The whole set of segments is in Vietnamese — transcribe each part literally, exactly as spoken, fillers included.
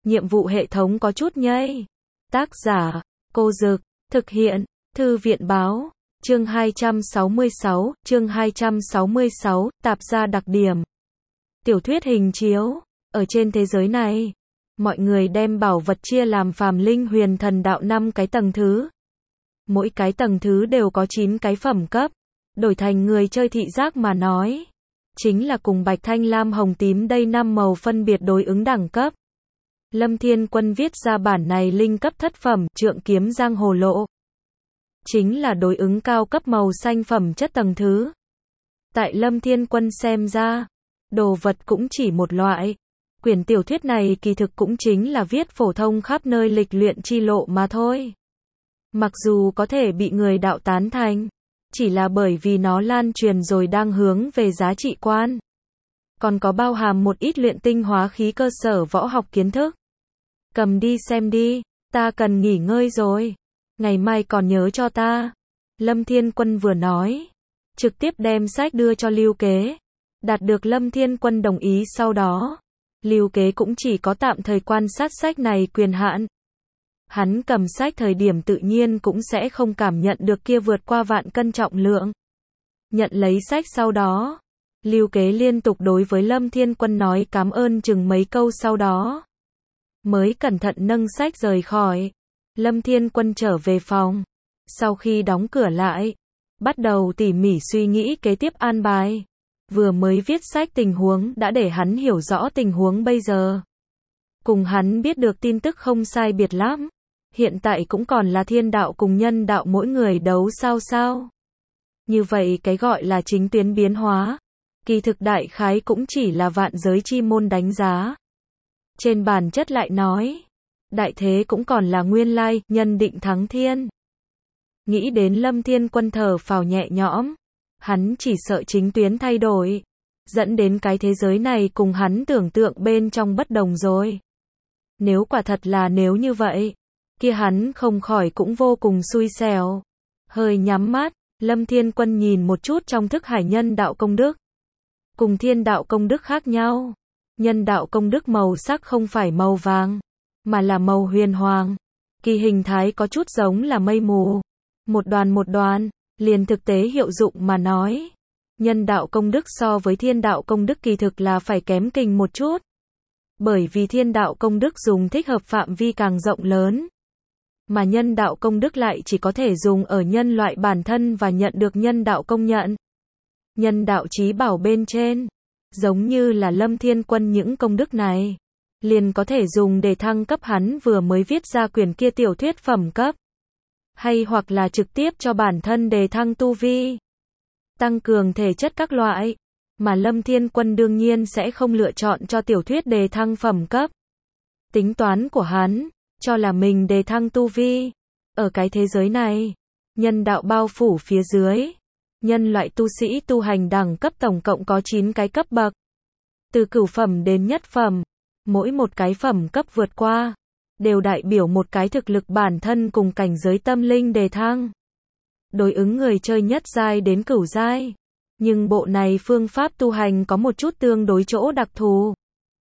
nhiệm vụ hệ thống có chút nhây. Tác giả, Cô Dực, thực hiện, Thư viện báo, chương hai trăm sáu mươi sáu, chương hai trăm sáu mươi sáu, tạp gia đặc điểm. Tiểu thuyết hình chiếu, ở trên thế giới này, mọi người đem bảo vật chia làm phàm linh huyền thần đạo năm cái tầng thứ. Mỗi cái tầng thứ đều có chín cái phẩm cấp, đổi thành người chơi thị giác mà nói, chính là cùng bạch thanh lam hồng tím đây năm màu phân biệt đối ứng đẳng cấp. Lâm Thiên Quân viết ra bản này linh cấp thất phẩm, trượng kiếm giang hồ lộ, chính là đối ứng cao cấp màu xanh phẩm chất tầng thứ. Tại Lâm Thiên Quân xem ra, đồ vật cũng chỉ một loại. Quyển tiểu thuyết này kỳ thực cũng chính là viết phổ thông khắp nơi lịch luyện chi lộ mà thôi. Mặc dù có thể bị người đạo tán thành, chỉ là bởi vì nó lan truyền rồi đang hướng về giá trị quan. Còn có bao hàm một ít luyện tinh hóa khí cơ sở võ học kiến thức. Cầm đi xem đi, ta cần nghỉ ngơi rồi. Ngày mai còn nhớ cho ta. Lâm Thiên Quân vừa nói, trực tiếp đem sách đưa cho Lưu Kế. Đạt được Lâm Thiên Quân đồng ý sau đó, Lưu Kế cũng chỉ có tạm thời quan sát sách này quyền hạn. Hắn cầm sách thời điểm tự nhiên cũng sẽ không cảm nhận được kia vượt qua vạn cân trọng lượng. Nhận lấy sách sau đó, Lưu Kế liên tục đối với Lâm Thiên Quân nói cảm ơn chừng mấy câu sau đó, mới cẩn thận nâng sách rời khỏi. Lâm Thiên Quân trở về phòng, sau khi đóng cửa lại, bắt đầu tỉ mỉ suy nghĩ kế tiếp an bài. Vừa mới viết sách tình huống đã để hắn hiểu rõ tình huống bây giờ. Cùng hắn biết được tin tức không sai biệt lắm. Hiện tại cũng còn là thiên đạo cùng nhân đạo mỗi người đấu sao sao. Như vậy cái gọi là chính tuyến biến hóa, kỳ thực đại khái cũng chỉ là vạn giới chi môn đánh giá. Trên bản chất lại nói, đại thế cũng còn là nguyên lai, nhân định thắng thiên. Nghĩ đến Lâm Thiên Quân thở phào nhẹ nhõm, hắn chỉ sợ chính tuyến thay đổi, dẫn đến cái thế giới này cùng hắn tưởng tượng bên trong bất đồng rồi. Nếu quả thật là nếu như vậy, kia hắn không khỏi cũng vô cùng xui xẻo. Hơi nhắm mắt, Lâm Thiên Quân nhìn một chút trong thức hải nhân đạo công đức. Cùng thiên đạo công đức khác nhau. Nhân đạo công đức màu sắc không phải màu vàng, mà là màu huyền hoàng. Kỳ hình thái có chút giống là mây mù. Một đoàn một đoàn, liền thực tế hiệu dụng mà nói. Nhân đạo công đức so với thiên đạo công đức kỳ thực là phải kém kình một chút. Bởi vì thiên đạo công đức dùng thích hợp phạm vi càng rộng lớn. Mà nhân đạo công đức lại chỉ có thể dùng ở nhân loại bản thân và nhận được nhân đạo công nhận. Nhân đạo chí bảo bên trên, giống như là Lâm Thiên Quân những công đức này, liền có thể dùng để thăng cấp hắn vừa mới viết ra quyển kia tiểu thuyết phẩm cấp. Hay hoặc là trực tiếp cho bản thân đề thăng tu vi, tăng cường thể chất các loại. Mà Lâm Thiên Quân đương nhiên sẽ không lựa chọn cho tiểu thuyết đề thăng phẩm cấp. Tính toán của hắn, cho là mình đề thăng tu vi. Ở cái thế giới này, nhân đạo bao phủ phía dưới, nhân loại tu sĩ tu hành đẳng cấp tổng cộng có chín cái cấp bậc. Từ cửu phẩm đến nhất phẩm, mỗi một cái phẩm cấp vượt qua, đều đại biểu một cái thực lực bản thân cùng cảnh giới tâm linh đề thăng. Đối ứng người chơi nhất giai đến cửu giai. Nhưng bộ này phương pháp tu hành có một chút tương đối chỗ đặc thù.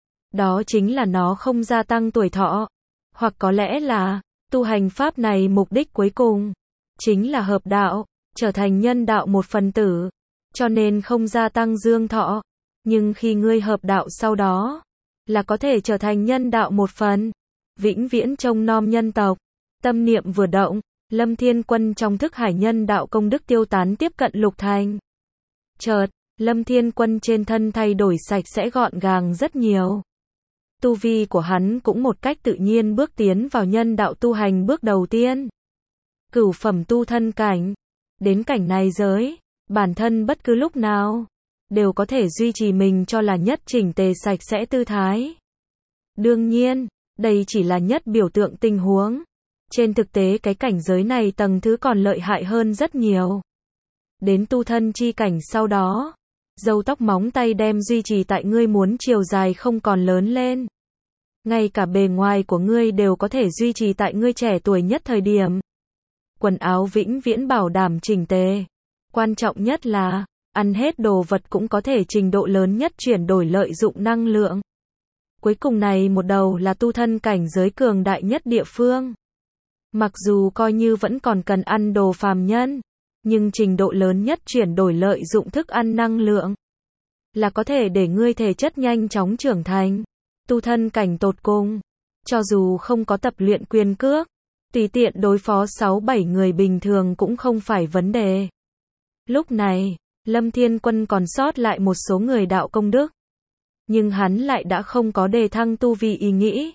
Đó chính là nó không gia tăng tuổi thọ. Hoặc có lẽ là, tu hành pháp này mục đích cuối cùng, chính là hợp đạo, trở thành nhân đạo một phần tử. Cho nên không gia tăng dương thọ. Nhưng khi ngươi hợp đạo sau đó, là có thể trở thành nhân đạo một phần. Vĩnh viễn trông nom nhân tộc. Tâm niệm vừa động, Lâm Thiên Quân trong thức hải nhân đạo công đức tiêu tán tiếp cận lục thành. Chợt, Lâm Thiên Quân trên thân thay đổi sạch sẽ gọn gàng rất nhiều. Tu vi của hắn cũng một cách tự nhiên bước tiến vào nhân đạo tu hành bước đầu tiên. Cửu phẩm tu thân cảnh. Đến cảnh này giới, bản thân bất cứ lúc nào, đều có thể duy trì mình cho là nhất chỉnh tề sạch sẽ tư thái. Đương nhiên, đây chỉ là nhất biểu tượng tình huống. Trên thực tế cái cảnh giới này tầng thứ còn lợi hại hơn rất nhiều. Đến tu thân chi cảnh sau đó, râu tóc móng tay đem duy trì tại ngươi muốn chiều dài không còn lớn lên. Ngay cả bề ngoài của ngươi đều có thể duy trì tại ngươi trẻ tuổi nhất thời điểm. Quần áo vĩnh viễn bảo đảm chỉnh tề. Quan trọng nhất là, ăn hết đồ vật cũng có thể trình độ lớn nhất chuyển đổi lợi dụng năng lượng. Cuối cùng này một đầu là tu thân cảnh giới cường đại nhất địa phương. Mặc dù coi như vẫn còn cần ăn đồ phàm nhân, nhưng trình độ lớn nhất chuyển đổi lợi dụng thức ăn năng lượng là có thể để ngươi thể chất nhanh chóng trưởng thành. Tu thân cảnh tột cùng, cho dù không có tập luyện quyền cước, tùy tiện đối phó sáu bảy người bình thường cũng không phải vấn đề. Lúc này, Lâm Thiên Quân còn sót lại một số người đạo công đức, nhưng hắn lại đã không có đề thăng tu vi ý nghĩ.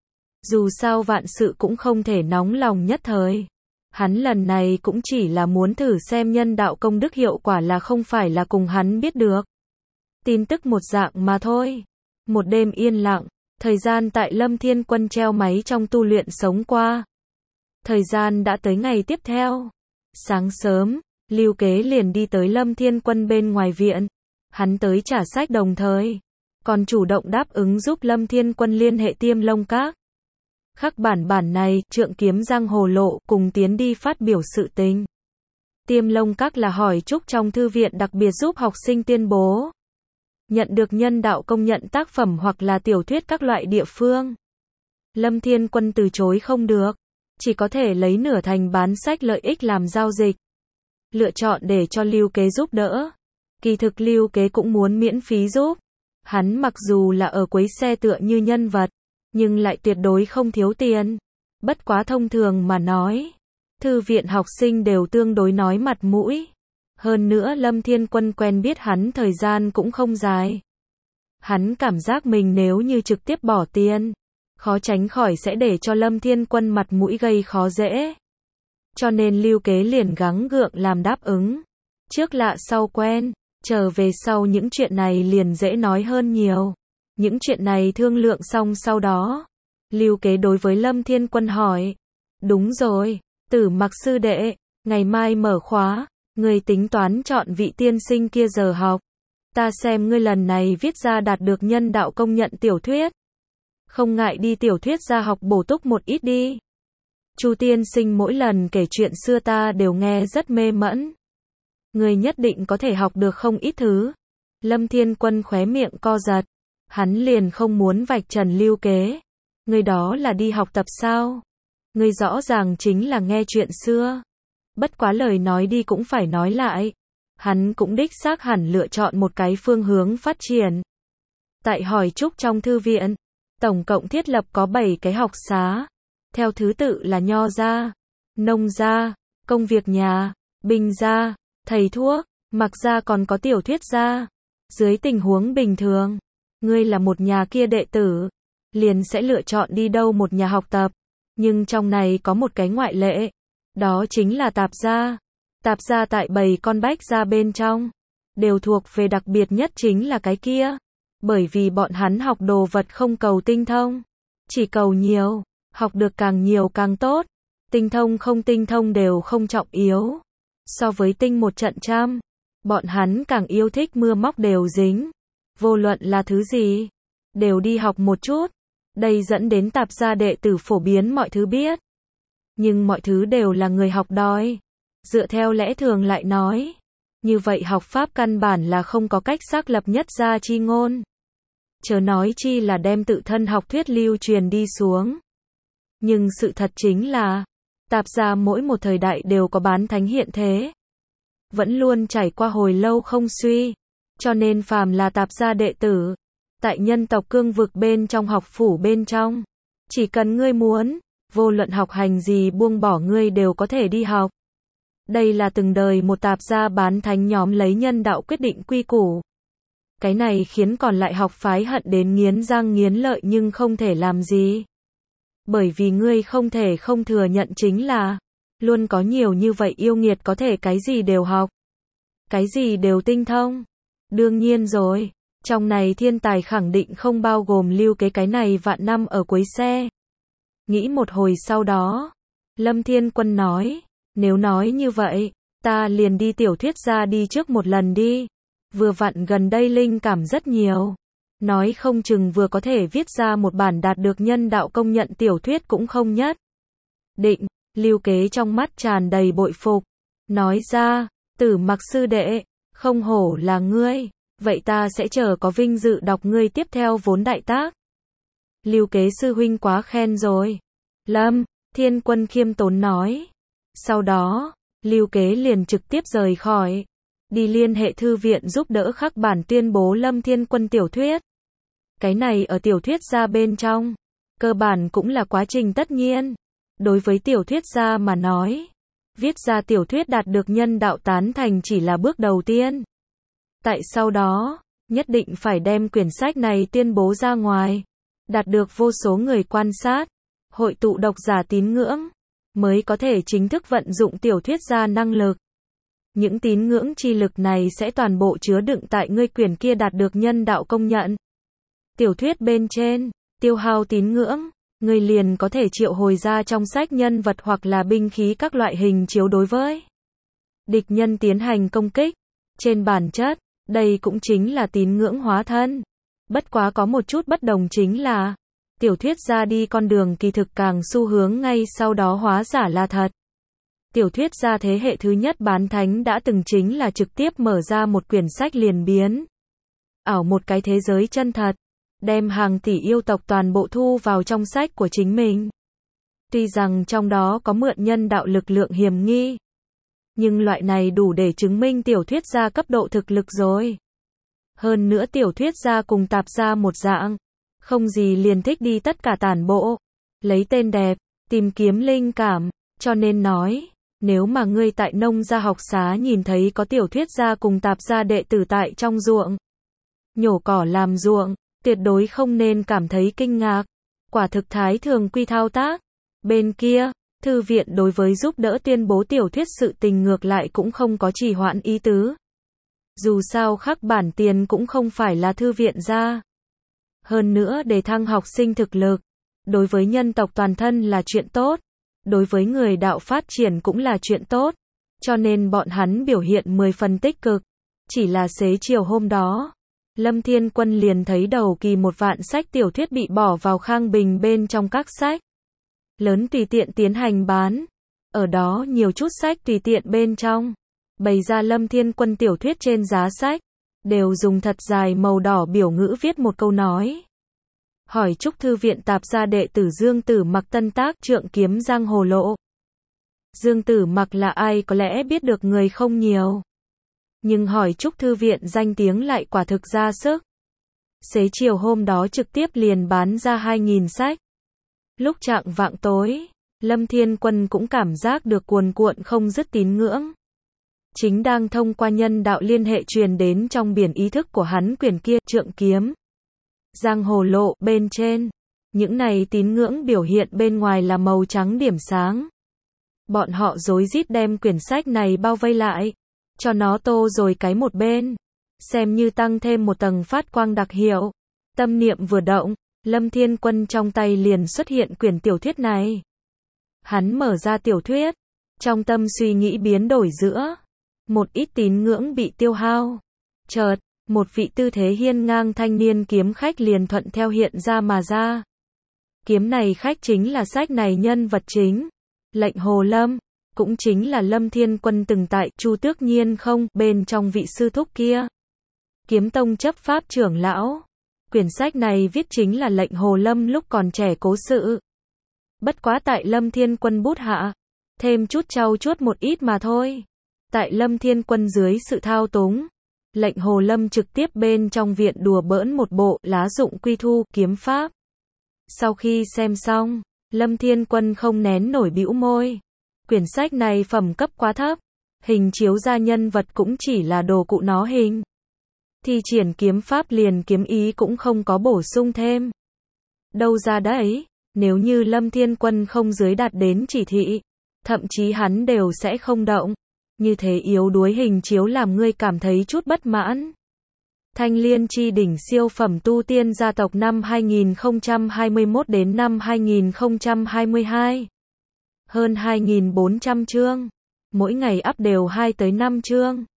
Dù sao vạn sự cũng không thể nóng lòng nhất thời. Hắn lần này cũng chỉ là muốn thử xem nhân đạo công đức hiệu quả là không phải là cùng hắn biết được. Tin tức một dạng mà thôi. Một đêm yên lặng, thời gian tại Lâm Thiên Quân treo máy trong tu luyện sống qua. Thời gian đã tới ngày tiếp theo. Sáng sớm, Lưu Kế liền đi tới Lâm Thiên Quân bên ngoài viện. Hắn tới trả sách đồng thời, còn chủ động đáp ứng giúp Lâm Thiên Quân liên hệ Tiêm Long Các. Khắc bản bản này, trượng kiếm giang hồ lộ, cùng tiến đi phát biểu sự tình. Tiêm Long Các là hỏi chúc trong thư viện đặc biệt giúp học sinh tuyên bố nhận được nhân đạo công nhận tác phẩm hoặc là tiểu thuyết các loại địa phương. Lâm Thiên Quân từ chối không được, chỉ có thể lấy nửa thành bán sách lợi ích làm giao dịch. Lựa chọn để cho Lưu Kế giúp đỡ. Kỳ thực Lưu Kế cũng muốn miễn phí giúp. Hắn mặc dù là ở quấy xe tựa như nhân vật, nhưng lại tuyệt đối không thiếu tiền. Bất quá thông thường mà nói, thư viện học sinh đều tương đối nói mặt mũi. Hơn nữa Lâm Thiên Quân quen biết hắn thời gian cũng không dài. Hắn cảm giác mình nếu như trực tiếp bỏ tiền, khó tránh khỏi sẽ để cho Lâm Thiên Quân mặt mũi gây khó dễ. Cho nên Lưu Kế liền gắng gượng làm đáp ứng. Trước lạ sau quen, trở về sau những chuyện này liền dễ nói hơn nhiều. Những chuyện này thương lượng xong sau đó, Lưu Kế đối với Lâm Thiên Quân hỏi. Đúng rồi, Tử Mặc sư đệ, ngày mai mở khóa, ngươi tính toán chọn vị tiên sinh kia giờ học. Ta xem ngươi lần này viết ra đạt được nhân đạo công nhận tiểu thuyết. Không ngại đi tiểu thuyết ra học bổ túc một ít đi. Chu tiên sinh mỗi lần kể chuyện xưa ta đều nghe rất mê mẫn. Ngươi nhất định có thể học được không ít thứ. Lâm Thiên Quân khóe miệng co giật. Hắn liền không muốn vạch trần Lưu Kế. Ngươi đó là đi học tập sao? Ngươi rõ ràng chính là nghe chuyện xưa. Bất quá lời nói đi cũng phải nói lại. Hắn cũng đích xác hẳn lựa chọn một cái phương hướng phát triển. Tại hỏi chúc trong thư viện, tổng cộng thiết lập có bảy cái học xá. Theo thứ tự là nho gia, nông gia, công việc nhà, binh gia, thầy thuốc, mặc gia còn có tiểu thuyết gia. Dưới tình huống bình thường, ngươi là một nhà kia đệ tử, liền sẽ lựa chọn đi đâu một nhà học tập. Nhưng trong này có một cái ngoại lệ, đó chính là tạp gia. Tạp gia tại bảy con bách gia bên trong, đều thuộc về đặc biệt nhất chính là cái kia. Bởi vì bọn hắn học đồ vật không cầu tinh thông, chỉ cầu nhiều, học được càng nhiều càng tốt. Tinh thông không tinh thông đều không trọng yếu. So với tinh một trận trăm, bọn hắn càng yêu thích mưa móc đều dính. Vô luận là thứ gì, đều đi học một chút. Đây dẫn đến tạp gia đệ tử phổ biến mọi thứ biết. Nhưng mọi thứ đều là người học đòi. Dựa theo lẽ thường lại nói, như vậy học pháp căn bản là không có cách xác lập nhất gia chi ngôn. Chớ nói chi là đem tự thân học thuyết lưu truyền đi xuống. Nhưng sự thật chính là, tạp gia mỗi một thời đại đều có bán thánh hiện thế. Vẫn luôn trải qua hồi lâu không suy. Cho nên phàm là tạp gia đệ tử, tại nhân tộc cương vực bên trong học phủ bên trong, chỉ cần ngươi muốn, vô luận học hành gì buông bỏ ngươi đều có thể đi học. Đây là từng đời một tạp gia bán thánh nhóm lấy nhân đạo quyết định quy củ. Cái này khiến còn lại học phái hận đến nghiến răng nghiến lợi nhưng không thể làm gì. Bởi vì ngươi không thể không thừa nhận chính là, luôn có nhiều như vậy yêu nghiệt có thể cái gì đều học, cái gì đều tinh thông. Đương nhiên rồi, trong này thiên tài khẳng định không bao gồm Lưu Kế cái này vạn năm ở quấy xe. Nghĩ một hồi sau đó, Lâm Thiên Quân nói, nếu nói như vậy, ta liền đi tiểu thuyết ra đi trước một lần đi. Vừa vặn gần đây linh cảm rất nhiều. Nói không chừng vừa có thể viết ra một bản đạt được nhân đạo công nhận tiểu thuyết cũng không nhất định. Lưu Kế trong mắt tràn đầy bội phục. Nói ra, Tử Mặc sư đệ, không hổ là ngươi. Vậy ta sẽ chờ có vinh dự đọc ngươi tiếp theo vốn đại tác. Lưu Kế sư huynh quá khen rồi. Lâm Thiên Quân khiêm tốn nói. Sau đó, Lưu Kế liền trực tiếp rời khỏi, đi liên hệ thư viện giúp đỡ khắc bản tuyên bố Lâm Thiên Quân tiểu thuyết. Cái này ở tiểu thuyết gia bên trong, cơ bản cũng là quá trình tất nhiên. Đối với tiểu thuyết gia mà nói, viết ra tiểu thuyết đạt được nhân đạo tán thành chỉ là bước đầu tiên. Tại sau đó, nhất định phải đem quyển sách này tuyên bố ra ngoài, đạt được vô số người quan sát, hội tụ độc giả tín ngưỡng, mới có thể chính thức vận dụng tiểu thuyết gia năng lực. Những tín ngưỡng chi lực này sẽ toàn bộ chứa đựng tại ngươi quyển kia đạt được nhân đạo công nhận. Tiểu thuyết bên trên, tiêu hao tín ngưỡng, ngươi liền có thể triệu hồi ra trong sách nhân vật hoặc là binh khí các loại hình chiếu đối với địch nhân tiến hành công kích. Trên bản chất, đây cũng chính là tín ngưỡng hóa thân. Bất quá có một chút bất đồng chính là, tiểu thuyết gia đi con đường kỳ thực càng xu hướng ngay sau đó hóa giả là thật. Tiểu thuyết gia thế hệ thứ nhất bán thánh đã từng chính là trực tiếp mở ra một quyển sách liền biến ảo một cái thế giới chân thật, đem hàng tỷ yêu tộc toàn bộ thu vào trong sách của chính mình. Tuy rằng trong đó có mượn nhân đạo lực lượng hiểm nghi, nhưng loại này đủ để chứng minh tiểu thuyết gia cấp độ thực lực rồi. Hơn nữa tiểu thuyết gia cùng tạp gia một dạng, không gì liền thích đi tất cả tản bộ, lấy tên đẹp, tìm kiếm linh cảm, cho nên nói, nếu mà ngươi tại nông gia học xá nhìn thấy có tiểu thuyết gia cùng tạp gia đệ tử tại trong ruộng, nhổ cỏ làm ruộng, tuyệt đối không nên cảm thấy kinh ngạc, quả thực thái thường quy thao tác. Bên kia, thư viện đối với giúp đỡ tuyên bố tiểu thuyết sự tình ngược lại cũng không có trì hoãn ý tứ. Dù sao khắc bản tiền cũng không phải là thư viện ra. Hơn nữa để thăng học sinh thực lực, đối với nhân tộc toàn thân là chuyện tốt, đối với người đạo phát triển cũng là chuyện tốt, cho nên bọn hắn biểu hiện mười phần tích cực. Chỉ là xế chiều hôm đó, Lâm Thiên Quân liền thấy đầu kỳ một vạn sách tiểu thuyết bị bỏ vào Khang Bình bên trong các sách lớn tùy tiện tiến hành bán. Ở đó nhiều chút sách tùy tiện bên trong bày ra Lâm Thiên Quân tiểu thuyết trên giá sách, đều dùng thật dài màu đỏ biểu ngữ viết một câu nói. Hỏi chúc thư viện tạp gia đệ tử Dương Tử Mặc tân tác Trượng Kiếm Giang Hồ Lộ. Dương Tử Mặc là ai có lẽ biết được người không nhiều, nhưng hỏi chúc thư viện danh tiếng lại quả thực ra sức. Xế chiều hôm đó trực tiếp liền bán ra hai nghìn sách. Lúc chạng vạng tối, Lâm Thiên Quân cũng cảm giác được cuồn cuộn không dứt tín ngưỡng. Chính đang thông qua nhân đạo liên hệ truyền đến trong biển ý thức của hắn quyển kia Trượng Kiếm Giang Hồ Lộ bên trên. Những này tín ngưỡng biểu hiện bên ngoài là màu trắng điểm sáng. Bọn họ rối rít đem quyển sách này bao vây lại, cho nó tô rồi cái một bên, xem như tăng thêm một tầng phát quang đặc hiệu. Tâm niệm vừa động, Lâm Thiên Quân trong tay liền xuất hiện quyển tiểu thuyết này. Hắn mở ra tiểu thuyết, trong tâm suy nghĩ biến đổi giữa một ít tín ngưỡng bị tiêu hao. Chợt, một vị tư thế hiên ngang thanh niên kiếm khách liền thuận theo hiện ra mà ra. Kiếm này khách chính là sách này nhân vật chính, Lệnh Hồ Lâm, cũng chính là Lâm Thiên Quân từng tại Chu Tước Nhiên không bên trong vị sư thúc kia. Kiếm Tông chấp pháp trưởng lão. Quyển sách này viết chính là Lệnh Hồ Lâm lúc còn trẻ cố sự. Bất quá tại Lâm Thiên Quân bút hạ, thêm chút trau chuốt một ít mà thôi. Tại Lâm Thiên Quân dưới sự thao túng, Lệnh Hồ Lâm trực tiếp bên trong viện đùa bỡn một bộ lá dụng quy thu kiếm pháp. Sau khi xem xong, Lâm Thiên Quân không nén nổi bĩu môi. Quyển sách này phẩm cấp quá thấp, hình chiếu ra nhân vật cũng chỉ là đồ cụ nó hình. Thi triển kiếm pháp liền kiếm ý cũng không có bổ sung thêm. Đâu ra đấy, nếu như Lâm Thiên Quân không dưới đạt đến chỉ thị, thậm chí hắn đều sẽ không động. Như thế yếu đuối hình chiếu làm ngươi cảm thấy chút bất mãn. Thanh Liên Chi Đỉnh siêu phẩm tu tiên gia tộc năm hai nghìn không trăm hai mươi mốt đến năm hai nghìn không trăm hai mươi hai. Hơn hai nghìn bốn trăm chương. Mỗi ngày up đều hai tới năm chương.